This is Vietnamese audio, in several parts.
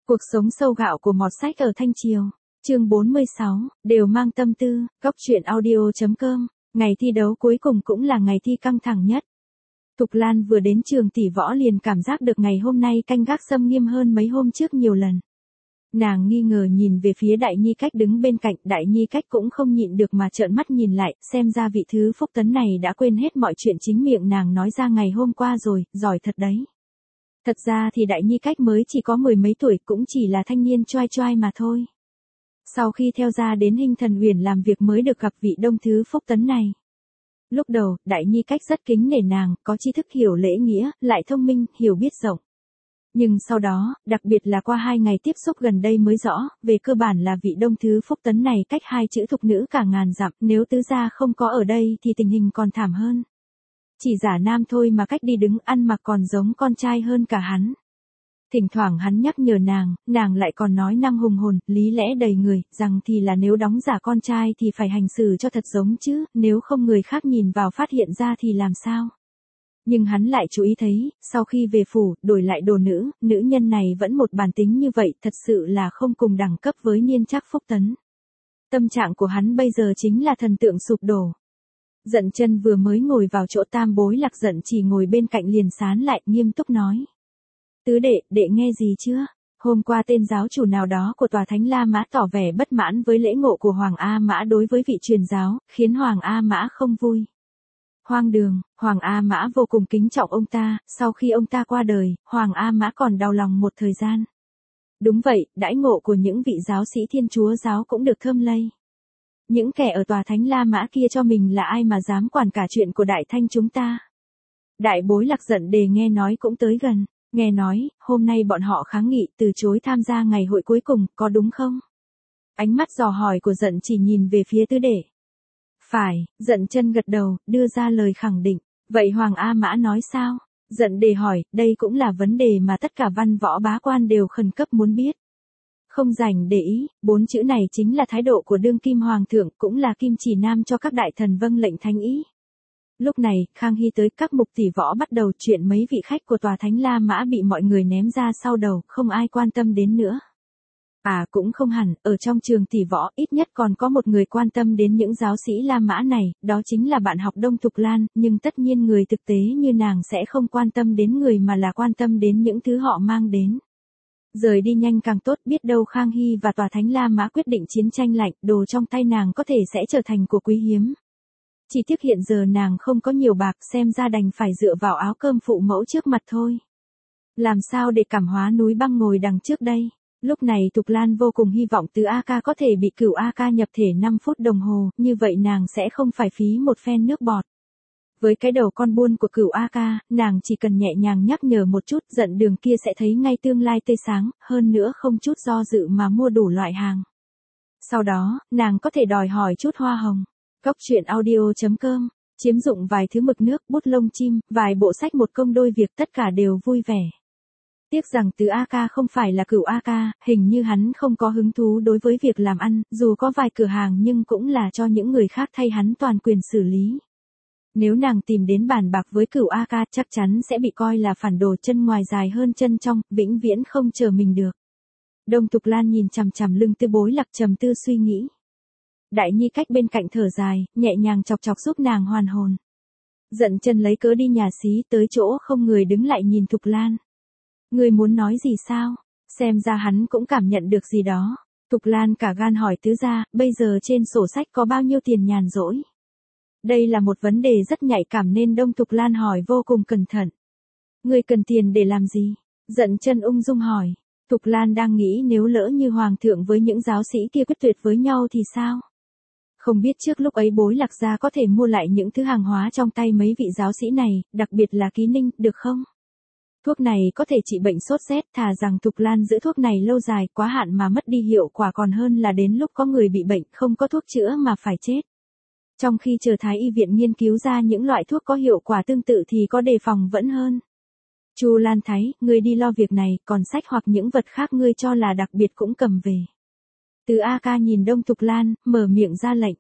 Cuộc sống sâu gạo của mọt sách ở Thanh Triều. Chương 46, đều mang tâm tư, góc truyện audio.com. Ngày thi đấu cuối cùng cũng là ngày thi căng thẳng nhất. Thục Lan vừa đến trường tỷ võ liền cảm giác được ngày hôm nay canh gác xâm nghiêm hơn mấy hôm trước nhiều lần. Nàng nghi ngờ nhìn về phía Đại Nhi Cách đứng bên cạnh, Đại Nhi Cách cũng không nhịn được mà trợn mắt nhìn lại, xem ra vị thứ phúc tấn này đã quên hết mọi chuyện chính miệng nàng nói ra ngày hôm qua rồi, giỏi thật đấy. Thật ra thì Đại Nhi Cách mới chỉ có mười mấy tuổi, cũng chỉ là thanh niên choai choai mà thôi. Sau khi theo ra đến Hinh Thần Uyển làm việc mới được gặp vị đông thứ phúc tấn này. Lúc đầu, Đại Nhi Cách rất kính nể nàng, có tri thức hiểu lễ nghĩa, lại thông minh, hiểu biết rộng. Nhưng sau đó, đặc biệt là qua 2 ngày tiếp xúc gần đây mới rõ, về cơ bản là vị đông thứ phúc tấn này cách hai chữ thục nữ cả ngàn dặm, nếu tứ gia không có ở đây thì tình hình còn thảm hơn. Chỉ giả nam thôi mà cách đi đứng ăn mặc còn giống con trai hơn cả hắn. Thỉnh thoảng hắn nhắc nhở nàng lại còn nói năng hùng hồn, lý lẽ đầy người, rằng thì là nếu đóng giả con trai thì phải hành xử cho thật giống chứ, nếu không người khác nhìn vào phát hiện ra thì làm sao. Nhưng hắn lại chú ý thấy, sau khi về phủ, đổi lại đồ nữ, nữ nhân này vẫn một bản tính như vậy, thật sự là không cùng đẳng cấp với Niên Trác phúc tấn. Tâm trạng của hắn bây giờ chính là thần tượng sụp đổ. Dận Chân vừa mới ngồi vào chỗ tam bối Lạc Dận Chỉ ngồi bên cạnh liền sán lại, nghiêm túc nói. Tứ đệ, đệ nghe gì chưa? Hôm qua tên giáo chủ nào đó của tòa Thánh La Mã tỏ vẻ bất mãn với lễ ngộ của Hoàng A Mã đối với vị truyền giáo, khiến Hoàng A Mã không vui. Hoang đường, Hoàng A Mã vô cùng kính trọng ông ta, sau khi ông ta qua đời, Hoàng A Mã còn đau lòng một thời gian. Đúng vậy, đãi ngộ của những vị giáo sĩ Thiên Chúa giáo cũng được thơm lây. Những kẻ ở tòa Thánh La Mã kia cho mình là ai mà dám quản cả chuyện của Đại Thanh chúng ta. Đại bối Lạc Dận Đề nghe nói cũng tới gần, nghe nói, hôm nay bọn họ kháng nghị từ chối tham gia ngày hội cuối cùng, có đúng không? Ánh mắt dò hỏi của Dận Chỉ nhìn về phía tứ đệ. Phải, Dận Chân gật đầu, đưa ra lời khẳng định. Vậy Hoàng A Mã nói sao? Dận Đề hỏi, đây cũng là vấn đề mà tất cả văn võ bá quan đều khẩn cấp muốn biết. Không rảnh để ý, 4 chữ này chính là thái độ của đương kim hoàng thượng, cũng là kim chỉ nam cho các đại thần vâng lệnh thánh ý. Lúc này, Khang Hy tới, các mục tỷ võ bắt đầu chuyện mấy vị khách của tòa Thánh La Mã bị mọi người ném ra sau đầu, không ai quan tâm đến nữa. À cũng không hẳn, ở trong trường tỷ võ ít nhất còn có một người quan tâm đến những giáo sĩ La Mã này, đó chính là bạn học Đông Thục Lan, nhưng tất nhiên người thực tế như nàng sẽ không quan tâm đến người mà là quan tâm đến những thứ họ mang đến. Rời đi nhanh càng tốt, biết đâu Khang Hy và tòa Thánh La Mã quyết định chiến tranh lạnh, đồ trong tay nàng có thể sẽ trở thành của quý hiếm. Chỉ tiếc hiện giờ nàng không có nhiều bạc, xem ra đành phải dựa vào áo cơm phụ mẫu trước mặt thôi. Làm sao để cảm hóa núi băng ngồi đằng trước đây? Lúc này Thục Lan vô cùng hy vọng Tứ A Ca có thể bị Cửu A Ca nhập thể 5 phút đồng hồ, như vậy nàng sẽ không phải phí một phen nước bọt. Với cái đầu con buôn của Cửu A Ca, nàng chỉ cần nhẹ nhàng nhắc nhở một chút, Dận Đường kia sẽ thấy ngay tương lai tươi sáng, hơn nữa không chút do dự mà mua đủ loại hàng. Sau đó, nàng có thể đòi hỏi chút hoa hồng. Góc truyện audio.com, chiếm dụng vài thứ mực nước, bút lông chim, vài bộ sách, một công đôi việc, tất cả đều vui vẻ. Tiếc rằng Tứ A Ca không phải là Cửu A Ca, hình như hắn không có hứng thú đối với việc làm ăn, dù có vài cửa hàng nhưng cũng là cho những người khác thay hắn toàn quyền xử lý. Nếu nàng tìm đến bàn bạc với Cửu A Ca chắc chắn sẽ bị coi là phản đồ, chân ngoài dài hơn chân trong, vĩnh viễn không chờ mình được. Đông Thục Lan nhìn chằm chằm lưng Tư Bối Lạc trầm tư suy nghĩ. Đại Nhi Cách bên cạnh thở dài, nhẹ nhàng chọc chọc giúp nàng hoàn hồn. Dận Chân lấy cớ đi nhà xí tới chỗ không người đứng lại nhìn Thục Lan. Ngươi muốn nói gì sao? Xem ra hắn cũng cảm nhận được gì đó. Thục Lan cả gan hỏi tứ gia, bây giờ trên sổ sách có bao nhiêu tiền nhàn rỗi? Đây là một vấn đề rất nhạy cảm nên Đông Thục Lan hỏi vô cùng cẩn thận. Ngươi cần tiền để làm gì? Dận Chân ung dung hỏi. Thục Lan đang nghĩ nếu lỡ như hoàng thượng với những giáo sĩ kia quyết tuyệt với nhau thì sao? Không biết trước lúc ấy Bối Lạc gia có thể mua lại những thứ hàng hóa trong tay mấy vị giáo sĩ này, đặc biệt là Ký Ninh, được không? Thuốc này có thể trị bệnh sốt rét, thà rằng Thục Lan giữ thuốc này lâu dài, quá hạn mà mất đi hiệu quả còn hơn là đến lúc có người bị bệnh không có thuốc chữa mà phải chết. Trong khi chờ Thái y viện nghiên cứu ra những loại thuốc có hiệu quả tương tự thì có đề phòng vẫn hơn. Chu Lan Thái, ngươi đi lo việc này, còn sách hoặc những vật khác ngươi cho là đặc biệt cũng cầm về. Từ A Ca nhìn Đông Thục Lan, mở miệng ra lệnh.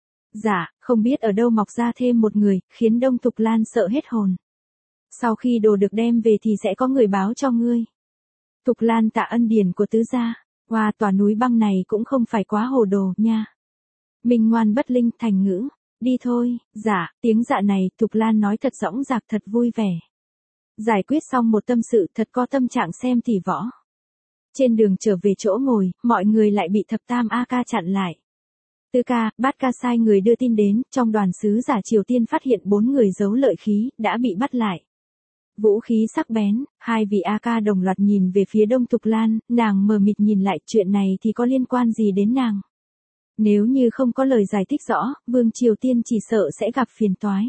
Dạ, không biết ở đâu mọc ra thêm một người, khiến Đông Thục Lan sợ hết hồn. Sau khi đồ được đem về thì sẽ có người báo cho ngươi. Thục Lan tạ ân điển của tứ gia, qua tòa núi băng này cũng không phải quá hồ đồ nha. Minh ngoan bất linh thành ngữ, đi thôi, dạ, tiếng dạ này Thục Lan nói thật dõng dạc thật vui vẻ. Giải quyết xong một tâm sự thật có tâm trạng xem tỷ võ. Trên đường trở về chỗ ngồi, mọi người lại bị thập tam A ca chặn lại. Tư ca, bát ca sai người đưa tin đến, trong đoàn sứ giả Triều Tiên phát hiện 4 người giấu lợi khí, đã bị bắt lại. Vũ khí sắc bén, hai vị A ca đồng loạt nhìn về phía đông Thục Lan, nàng mờ mịt nhìn lại chuyện này thì có liên quan gì đến nàng. Nếu như không có lời giải thích rõ, Vương Triều Tiên chỉ sợ sẽ gặp phiền toái.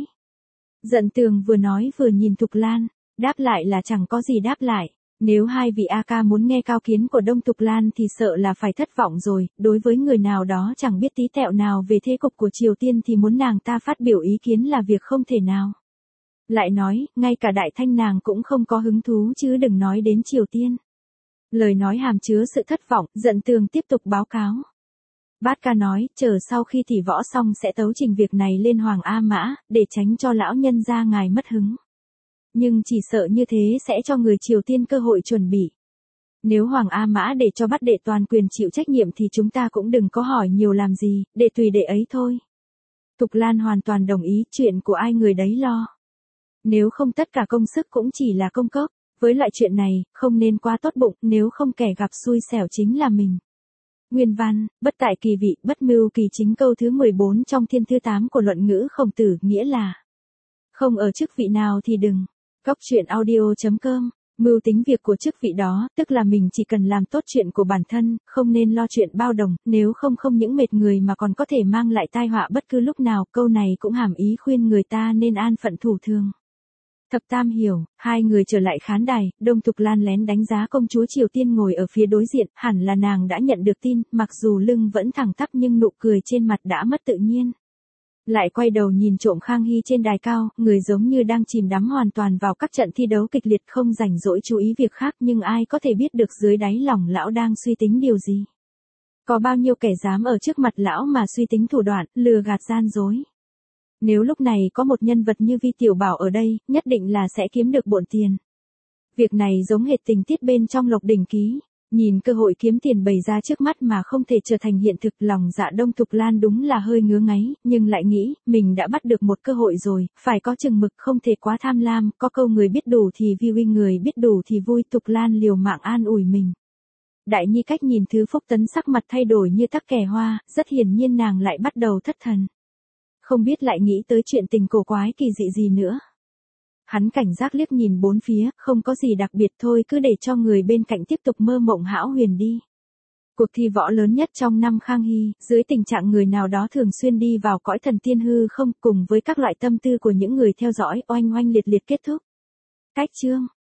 Dận Tường vừa nói vừa nhìn Thục Lan, đáp lại là chẳng có gì đáp lại. Nếu hai vị A ca muốn nghe cao kiến của Đông Thục Lan thì sợ là phải thất vọng rồi, đối với người nào đó chẳng biết tí tẹo nào về thế cục của Triều Tiên thì muốn nàng ta phát biểu ý kiến là việc không thể nào. Lại nói, ngay cả Đại Thanh nàng cũng không có hứng thú chứ đừng nói đến Triều Tiên. Lời nói hàm chứa sự thất vọng, Dận Tường tiếp tục báo cáo. Bát ca nói, chờ sau khi tỷ võ xong sẽ tấu trình việc này lên Hoàng A Mã, để tránh cho lão nhân gia ngài mất hứng. Nhưng chỉ sợ như thế sẽ cho người Triều Tiên cơ hội chuẩn bị. Nếu Hoàng A Mã để cho Bát đệ toàn quyền chịu trách nhiệm thì chúng ta cũng đừng có hỏi nhiều làm gì, để tùy đệ ấy thôi. Thục Lan hoàn toàn đồng ý, chuyện của ai người đấy lo. Nếu không tất cả công sức cũng chỉ là công cốc, với loại chuyện này, không nên quá tốt bụng, nếu không kẻ gặp xui xẻo chính là mình. Nguyên văn, bất tại kỳ vị, bất mưu kỳ chính câu thứ 14 trong thiên thư 8 của luận ngữ Khổng Tử, nghĩa là không ở chức vị nào thì đừng. Góc truyện audio.com, mưu tính việc của chức vị đó, tức là mình chỉ cần làm tốt chuyện của bản thân, không nên lo chuyện bao đồng, nếu không những mệt người mà còn có thể mang lại tai họa bất cứ lúc nào, câu này cũng hàm ý khuyên người ta nên an phận thủ thường. Thập tam hiểu, hai người trở lại khán đài, Đông Thục Lan lén đánh giá công chúa Triều Tiên ngồi ở phía đối diện, hẳn là nàng đã nhận được tin, mặc dù lưng vẫn thẳng tắp nhưng nụ cười trên mặt đã mất tự nhiên. Lại quay đầu nhìn trộm Khang Hy trên đài cao, người giống như đang chìm đắm hoàn toàn vào các trận thi đấu kịch liệt không rảnh rỗi chú ý việc khác, nhưng ai có thể biết được dưới đáy lòng lão đang suy tính điều gì. Có bao nhiêu kẻ dám ở trước mặt lão mà suy tính thủ đoạn, lừa gạt gian dối. Nếu lúc này có một nhân vật như Vi Tiểu Bảo ở đây, nhất định là sẽ kiếm được bộn tiền. Việc này giống hệt tình tiết bên trong Lộc Đỉnh Ký. Nhìn cơ hội kiếm tiền bày ra trước mắt mà không thể trở thành hiện thực, lòng dạ Đông Thục Lan đúng là hơi ngứa ngáy, nhưng lại nghĩ, mình đã bắt được một cơ hội rồi, phải có chừng mực, không thể quá tham lam, có câu người biết đủ thì vi uy, người biết đủ thì vui. Thục Lan liều mạng an ủi mình. Đại Nhi cách nhìn Thứ Phúc Tấn sắc mặt thay đổi như tắc kè hoa, rất hiển nhiên nàng lại bắt đầu thất thần. Không biết lại nghĩ tới chuyện tình cổ quái kỳ dị gì nữa. Hắn cảnh giác liếc nhìn bốn phía, không có gì đặc biệt thôi, cứ để cho người bên cạnh tiếp tục mơ mộng hão huyền đi. Cuộc thi võ lớn nhất trong năm Khang Hy, dưới tình trạng người nào đó thường xuyên đi vào cõi thần tiên hư không, cùng với các loại tâm tư của những người theo dõi, oanh oanh liệt liệt kết thúc. Cách chương